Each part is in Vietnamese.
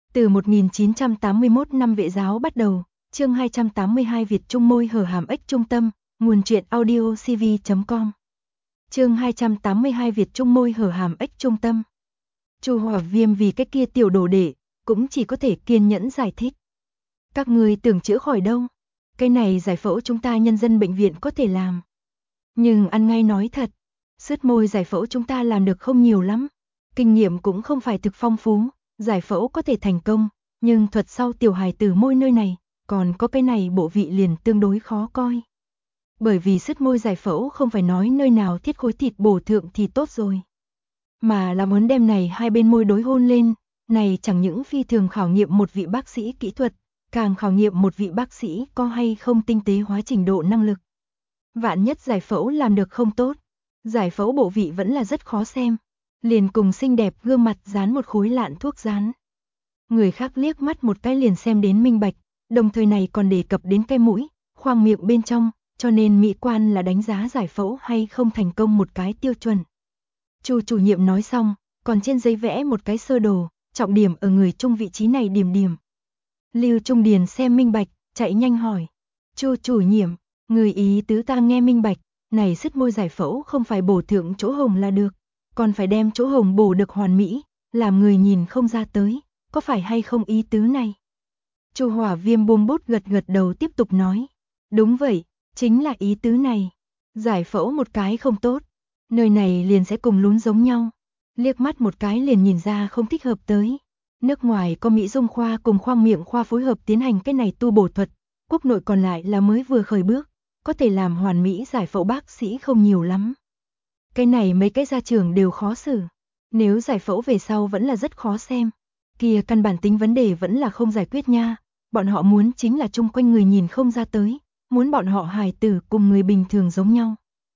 Từ 1981 năm Vệ giáo bắt đầu, chương 282 Việt Trung môi hở hàm ếch trung tâm, nguồn truyện audio cv.com. Chương 282 Việt Trung môi hở hàm ếch trung tâm. Chu Hỏa Viêm vì cái kia tiểu đồ đệ, cũng chỉ có thể kiên nhẫn giải thích. Các ngươi tưởng chữa khỏi đâu? Cái này giải phẫu chúng ta nhân dân bệnh viện có thể làm. Nhưng ăn ngay nói thật, sứt môi giải phẫu chúng ta làm được không nhiều lắm. Kinh nghiệm cũng không phải thực phong phú, giải phẫu có thể thành công, nhưng thuật sau tiểu hài tử môi nơi này, còn có cái này bộ vị liền tương đối khó coi. Bởi vì sứt môi giải phẫu không phải nói nơi nào thiết khối thịt bổ thượng thì tốt rồi, mà là muốn đem này hai bên môi đối hôn lên, này chẳng những phi thường khảo nghiệm một vị bác sĩ kỹ thuật, càng khảo nghiệm một vị bác sĩ có hay không tinh tế hóa trình độ năng lực. Vạn nhất giải phẫu làm được không tốt, giải phẫu bộ vị vẫn là rất khó xem, liền cùng xinh đẹp gương mặt dán một khối lạn thuốc dán. Người khác liếc mắt một cái liền xem đến minh bạch, đồng thời này còn đề cập đến cái mũi, khoang miệng bên trong, cho nên mỹ quan là đánh giá giải phẫu hay không thành công một cái tiêu chuẩn. Chu chủ nhiệm nói xong, còn trên giấy vẽ một cái sơ đồ, trọng điểm ở người trung vị trí này điểm điểm. Lưu Trung Điền xem minh bạch, chạy nhanh hỏi. Chu chủ nhiệm, người ý tứ ta nghe minh bạch, này sứt môi giải phẫu không phải bổ thượng chỗ hồng là được, còn phải đem chỗ hồng bổ được hoàn mỹ, làm người nhìn không ra tới, có phải hay không ý tứ này? Chu Hỏa Viêm buông bút gật gật đầu tiếp tục nói. Đúng vậy, chính là ý tứ này. Giải phẫu một cái không tốt, nơi này liền sẽ cùng lún giống nhau. Liếc mắt một cái liền nhìn ra không thích hợp tới. Nước ngoài có Mỹ Dung khoa cùng khoang miệng khoa phối hợp tiến hành cái này tu bổ thuật, quốc nội còn lại là mới vừa khởi bước, có thể làm hoàn mỹ giải phẫu bác sĩ không nhiều lắm. Cái này mấy cái gia trưởng đều khó xử, nếu giải phẫu về sau vẫn là rất khó xem, kia căn bản tính vấn đề vẫn là không giải quyết nha, bọn họ muốn chính là chung quanh người nhìn không ra tới, muốn bọn họ hài tử cùng người bình thường giống nhau.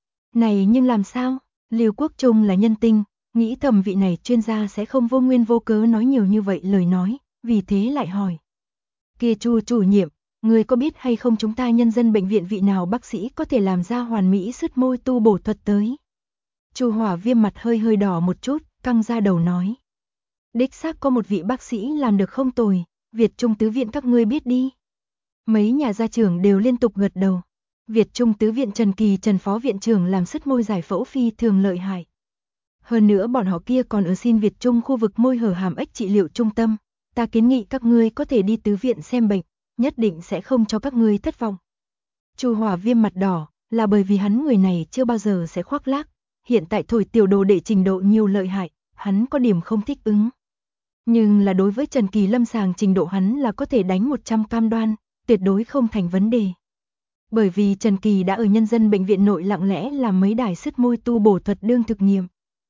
Này nhưng làm sao, Lưu Quốc Trung là nhân tinh, nghĩ thầm vị này chuyên gia sẽ không vô nguyên vô cớ nói nhiều như vậy lời nói, vì thế lại hỏi. Kia Chu chủ nhiệm, người có biết hay không chúng ta nhân dân bệnh viện vị nào bác sĩ có thể làm ra hoàn mỹ sứt môi tu bổ thuật tới? Chu Hỏa Viêm mặt hơi hơi đỏ một chút, căng ra đầu nói. Đích xác có một vị bác sĩ làm được không tồi, Việt Trung Tứ Viện các ngươi biết đi. Mấy nhà gia trưởng đều liên tục gật đầu. Việt Trung Tứ Viện Trần Kỳ Trần Phó Viện trưởng làm sứt môi giải phẫu phi thường lợi hại. Hơn nữa bọn họ kia còn ở xin Việt Trung khu vực môi hở hàm ếch trị liệu trung tâm. Ta kiến nghị các ngươi có thể đi Tứ Viện xem bệnh, nhất định sẽ không cho các ngươi thất vọng. Chu Hỏa Viêm mặt đỏ, là bởi vì hắn người này chưa bao giờ sẽ khoác lác. Hiện tại thổi tiểu đồ để trình độ nhiều lợi hại, hắn có điểm không thích ứng. Nhưng là đối với Trần Kỳ lâm sàng trình độ hắn là có thể đánh 100 cam đoan, tuyệt đối không thành vấn đề. Bởi vì Trần Kỳ đã ở nhân dân bệnh viện nội lặng lẽ làm mấy đài sứt môi tu bổ thuật đương thực nghiệm.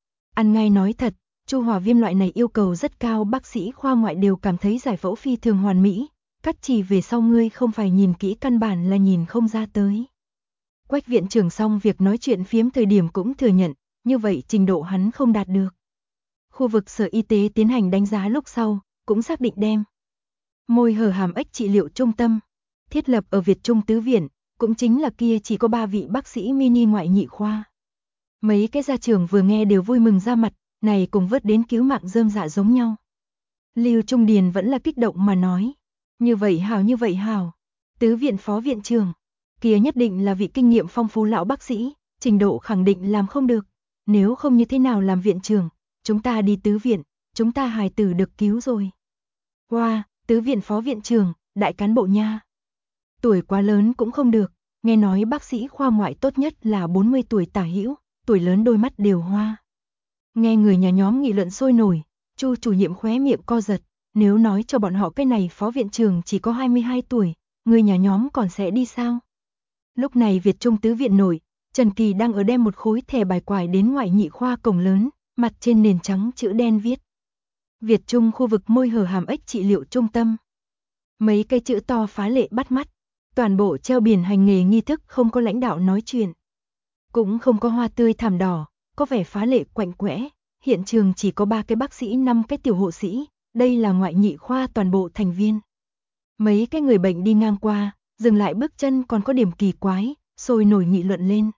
Ăn ngay nói thật, Chu Hỏa Viêm loại này yêu cầu rất cao, bác sĩ khoa ngoại đều cảm thấy giải phẫu phi thường hoàn mỹ, cắt chỉ về sau ngươi không phải nhìn kỹ căn bản là nhìn không ra tới. Quách viện trưởng xong việc nói chuyện phiếm thời điểm cũng thừa nhận, như vậy trình độ hắn không đạt được. Khu vực Sở Y tế tiến hành đánh giá lúc sau, cũng xác định đem môi hở hàm ếch trị liệu trung tâm, thiết lập ở Việt Trung Tứ Viện, cũng chính là kia chỉ có 3 vị bác sĩ mini ngoại nhị khoa. Mấy cái gia trưởng vừa nghe đều vui mừng ra mặt, này cùng vớt đến cứu mạng rơm dạ giống nhau. Lưu Trung Điền vẫn là kích động mà nói, như vậy hảo, Tứ Viện Phó Viện trưởng, kia nhất định là vị kinh nghiệm phong phú lão bác sĩ, trình độ khẳng định làm không được, nếu không như thế nào làm viện trưởng, chúng ta đi Tứ Viện, chúng ta hài tử được cứu rồi. Wow, Tứ Viện Phó Viện trưởng, đại cán bộ nha. Tuổi quá lớn cũng không được, nghe nói bác sĩ khoa ngoại tốt nhất là 40 tuổi tả hữu, tuổi lớn đôi mắt đều hoa. Nghe người nhà nhóm nghị luận sôi nổi, Chu chủ nhiệm khóe miệng co giật, nếu nói cho bọn họ cái này phó viện trưởng chỉ có 22 tuổi, người nhà nhóm còn sẽ đi sao? Lúc này Việt Trung Tứ Viện nội, Trần Kỳ đang ở đem một khối thẻ bài quải đến ngoại nhị khoa cổng lớn, mặt trên nền trắng chữ đen viết. Việt Trung khu vực môi hở hàm ếch trị liệu trung tâm. Mấy cây chữ to phá lệ bắt mắt, toàn bộ treo biển hành nghề nghi thức, không có lãnh đạo nói chuyện. Cũng không có hoa tươi thảm đỏ, có vẻ phá lệ quạnh quẽ, hiện trường chỉ có 3 cái bác sĩ 5 cái tiểu hộ sĩ, đây là ngoại nhị khoa toàn bộ thành viên. Mấy cái người bệnh đi ngang qua, dừng lại bước chân còn có điểm kỳ quái, sôi nổi nghị luận lên.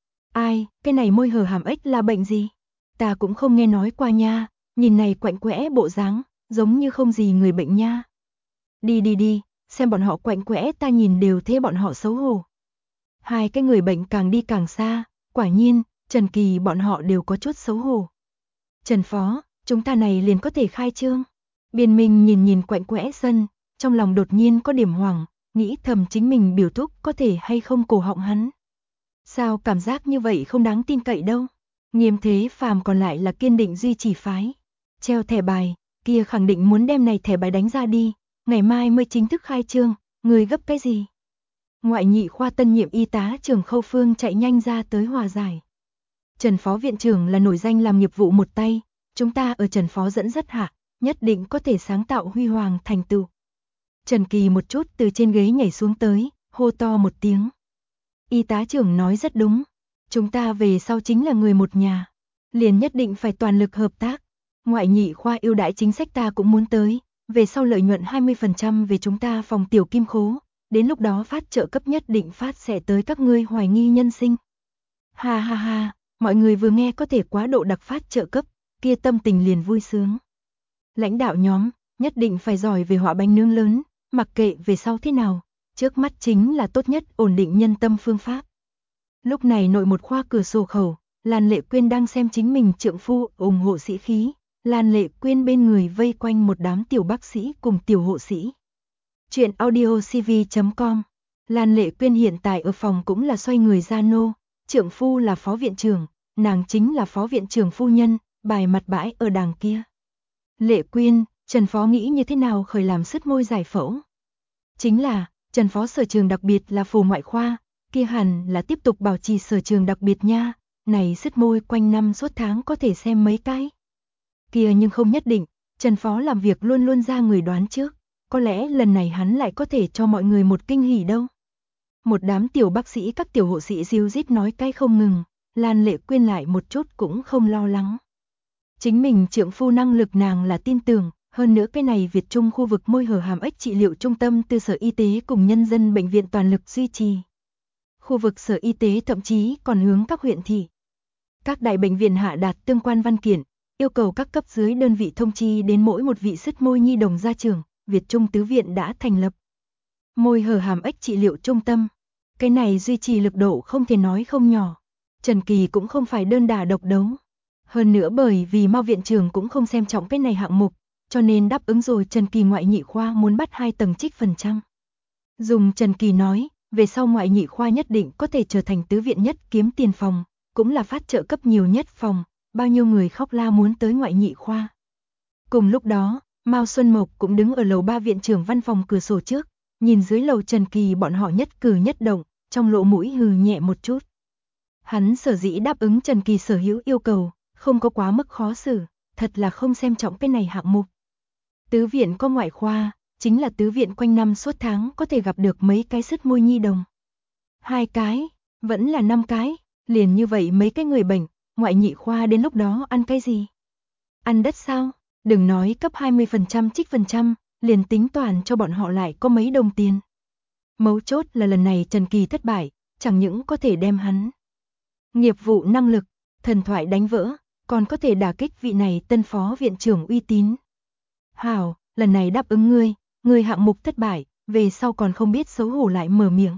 Ai, cái này môi hở hàm ếch là bệnh gì? Ta cũng không nghe nói qua nha, nhìn này quạnh quẽ bộ dáng, giống như không gì người bệnh nha. Đi, xem bọn họ quạnh quẽ, ta nhìn đều thấy bọn họ xấu hổ. Hai cái người bệnh càng đi càng xa, quả nhiên, Trần Kỳ bọn họ đều có chút xấu hổ. Trần Phó, chúng ta này liền có thể khai trương. Biên Minh nhìn quạnh quẽ sân, trong lòng đột nhiên có điểm hoảng, nghĩ thầm chính mình biểu thúc có thể hay không cổ họng hắn. Sao cảm giác như vậy không đáng tin cậy đâu. Nghiêm Thế Phàm còn lại là kiên định duy trì phái. Treo thẻ bài, kia khẳng định muốn đem này thẻ bài đánh ra đi, ngày mai mới chính thức khai trương, người gấp cái gì? Ngoại nhị khoa tân nhiệm y tá trưởng Khâu Phương chạy nhanh ra tới hòa giải. Trần Phó viện trưởng là nổi danh làm nghiệp vụ một tay, chúng ta ở Trần Phó dẫn dắt hạ, nhất định có thể sáng tạo huy hoàng thành tựu. Trần Kỳ một chút từ trên ghế nhảy xuống tới, hô to một tiếng. Y tá trưởng nói rất đúng, chúng ta về sau chính là người một nhà, liền nhất định phải toàn lực hợp tác. Ngoại nhị khoa ưu đãi chính sách ta cũng muốn tới, về sau lợi nhuận 20% về chúng ta phòng tiểu kim khố, đến lúc đó phát trợ cấp nhất định phát sẽ tới các ngươi hoài nghi nhân sinh. Ha ha ha, mọi người vừa nghe có thể quá độ đặc phát trợ cấp, kia tâm tình liền vui sướng. Lãnh đạo nhóm, nhất định phải giỏi về họa bánh nướng lớn, mặc kệ về sau thế nào, trước mắt chính là tốt nhất ổn định nhân tâm phương pháp. Lúc này nội một khoa cửa sổ khẩu, Lan Lệ Quyên đang xem chính mình trượng phu ủng hộ sĩ khí, Lan Lệ Quyên bên người vây quanh một đám tiểu bác sĩ cùng tiểu hộ sĩ. Chuyện audiocv.com. Lan Lệ Quyên hiện tại ở phòng cũng là xoay người ra nô, trượng phu là phó viện trưởng, nàng chính là phó viện trưởng phu nhân, bài mặt bãi ở đàng kia. Lệ Quyên, Trần Phó nghĩ như thế nào khởi làm sứt môi giải phẫu? Chính là, Trần Phó sở trường đặc biệt là phù ngoại khoa, kia hẳn là tiếp tục bảo trì sở trường đặc biệt nha, này sứt môi quanh năm suốt tháng có thể xem mấy cái. Kia nhưng không nhất định, Trần Phó làm việc luôn luôn ra người đoán trước, có lẽ lần này hắn lại có thể cho mọi người một kinh hỉ đâu. Một đám tiểu bác sĩ các tiểu hộ sĩ ríu rít nói cái không ngừng, Lan Lệ Quyên lại một chút cũng không lo lắng. Chính mình trượng phu năng lực nàng là tin tưởng, hơn nữa cái này Việt Trung khu vực môi hở hàm ếch trị liệu trung tâm từ Sở Y tế cùng nhân dân bệnh viện toàn lực duy trì. Khu vực Sở Y tế thậm chí còn hướng các huyện thị. Các đại bệnh viện hạ đạt tương quan văn kiện, yêu cầu các cấp dưới đơn vị thông chi đến mỗi một vị sứt môi nhi đồng gia trưởng, Việt Trung tứ viện đã thành lập. Môi hở hàm ếch trị liệu trung tâm, cái này duy trì lực độ không thể nói không nhỏ. Trần Kỳ cũng không phải đơn đả độc đấu. Hơn nữa bởi vì Mao viện trưởng cũng không xem trọng cái này hạng mục, cho nên đáp ứng rồi Trần Kỳ ngoại nhị khoa muốn bắt 2 tầng trích phần trăm. Dùng Trần Kỳ nói, về sau ngoại nhị khoa nhất định có thể trở thành tứ viện nhất kiếm tiền phòng, cũng là phát trợ cấp nhiều nhất phòng, bao nhiêu người khóc la muốn tới ngoại nhị khoa. Cùng lúc đó, Mao Xuân Mộc cũng đứng ở lầu 3 viện trưởng văn phòng cửa sổ trước, nhìn dưới lầu Trần Kỳ bọn họ nhất cử nhất động, trong lỗ mũi hừ nhẹ một chút. Hắn sở dĩ đáp ứng Trần Kỳ sở hữu yêu cầu, không có quá mức khó xử, thật là không xem trọng cái này hạng mục. Tứ viện có ngoại khoa, chính là tứ viện quanh năm suốt tháng có thể gặp được mấy cái sứt môi nhi đồng. 2 cái, vẫn là 5 cái, liền như vậy mấy cái người bệnh, ngoại nhị khoa đến lúc đó ăn cái gì? Ăn đất sao? Đừng nói cấp 20% trích phần trăm, liền tính toàn cho bọn họ lại có mấy đồng tiền. Mấu chốt là lần này Trần Kỳ thất bại, chẳng những có thể đem hắn nghiệp vụ năng lực, thần thoại đánh vỡ, còn có thể đả kích vị này tân phó viện trưởng uy tín. Hảo, lần này đáp ứng ngươi hạng mục thất bại, về sau còn không biết xấu hổ lại mở miệng.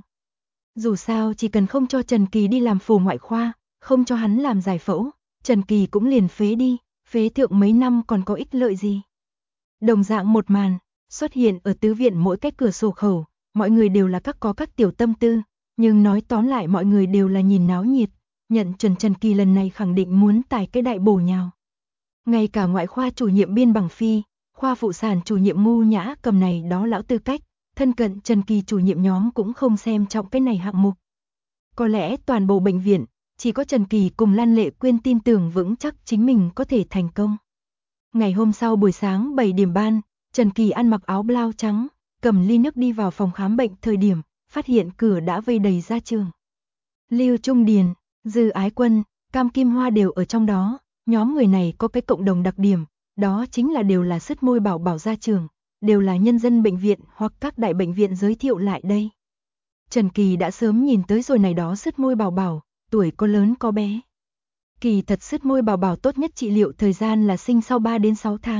Dù sao chỉ cần không cho Trần Kỳ đi làm phù ngoại khoa, không cho hắn làm giải phẫu, Trần Kỳ cũng liền phế đi, phế thượng mấy năm còn có ích lợi gì. Đồng dạng một màn, xuất hiện ở tứ viện mỗi cái cửa sổ khẩu, mọi người đều là có các tiểu tâm tư, nhưng nói tóm lại mọi người đều là nhìn náo nhiệt, nhận chuẩn Trần Kỳ lần này khẳng định muốn tải cái đại bổ nhào. Ngay cả ngoại khoa chủ nhiệm Biên Bằng Phi, khoa phụ sản chủ nhiệm Ngu Nhã cầm này đó lão tư cách, thân cận Trần Kỳ chủ nhiệm nhóm cũng không xem trọng cái này hạng mục. Có lẽ toàn bộ bệnh viện, chỉ có Trần Kỳ cùng Lan Lệ Quyên tin tưởng vững chắc chính mình có thể thành công. Ngày hôm sau buổi sáng 7 điểm ban, Trần Kỳ ăn mặc áo blau trắng, cầm ly nước đi vào phòng khám bệnh thời điểm, phát hiện cửa đã vây đầy gia trường. Lưu Trung Điền, Dư Ái Quân, Cam Kim Hoa đều ở trong đó, nhóm người này có cái cộng đồng đặc điểm, đó chính là đều là sứt môi bảo bảo gia trường, đều là nhân dân bệnh viện hoặc các đại bệnh viện giới thiệu lại đây. Trần Kỳ đã sớm nhìn tới rồi này đó sứt môi bảo bảo, tuổi có lớn có bé. Kỳ thật sứt môi bảo bảo tốt nhất trị liệu thời gian là sinh sau 3 đến 6 tháng,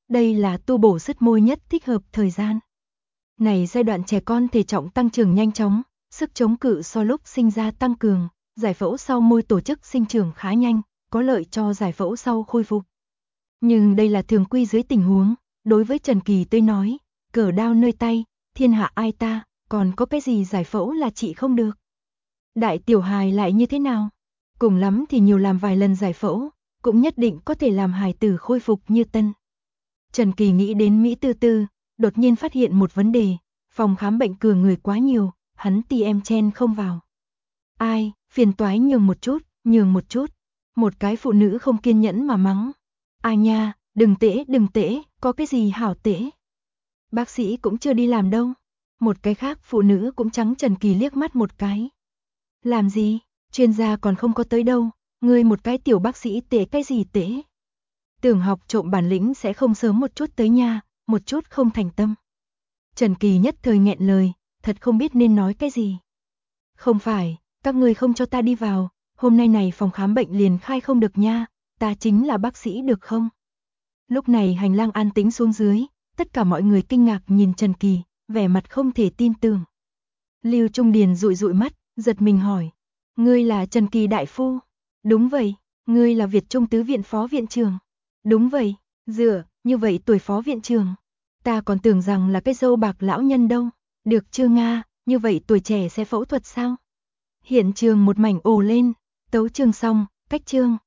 Đây là tu bổ sứt môi nhất thích hợp thời gian. Này giai đoạn trẻ con thể trọng tăng trưởng nhanh chóng, sức chống cự so lúc sinh ra tăng cường, giải phẫu sau môi tổ chức sinh trưởng khá nhanh, có lợi cho giải phẫu sau khôi phục. Nhưng đây là thường quy dưới tình huống, đối với Trần Kỳ tôi nói, cờ đao nơi tay, thiên hạ ai ta, còn có cái gì giải phẫu là trị không được. Đại tiểu hài lại như thế nào? Cùng lắm thì nhiều làm vài lần giải phẫu, cũng nhất định có thể làm hài tử khôi phục như tân. Trần Kỳ nghĩ đến Mỹ Tư Tư, đột nhiên phát hiện một vấn đề, phòng khám bệnh cửa người quá nhiều, hắn TM chen không vào. Ai, phiền toái nhường một chút. Một cái phụ nữ không kiên nhẫn mà mắng. Ai nha, đừng tễ, có cái gì hảo tễ. Bác sĩ cũng chưa đi làm đâu. Một cái khác phụ nữ cũng trắng Trần Kỳ liếc mắt một cái. Làm gì, chuyên gia còn không có tới đâu, ngươi một cái tiểu bác sĩ tễ cái gì tễ. Tưởng học trộm bản lĩnh sẽ không sớm một chút tới nha, một chút không thành tâm. Trần Kỳ nhất thời nghẹn lời, thật không biết nên nói cái gì. Không phải, các ngươi không cho ta đi vào, hôm nay này phòng khám bệnh liền khai không được nha, ta chính là bác sĩ được không? Lúc này hành lang an tĩnh xuống dưới, tất cả mọi người kinh ngạc nhìn Trần Kỳ, vẻ mặt không thể tin tưởng. Lưu Trung Điền dụi dụi mắt, giật mình hỏi, ngươi là Trần Kỳ đại phu? Đúng vậy, ngươi là Việt Trung tứ viện phó viện trưởng. Đúng vậy, như vậy tuổi phó viện trưởng. Ta còn tưởng rằng là cái dâu bạc lão nhân đâu. Được chưa Nga, như vậy tuổi trẻ sẽ phẫu thuật sao? Hiện trường một mảnh ồ lên, tấu chương xong, cách chương.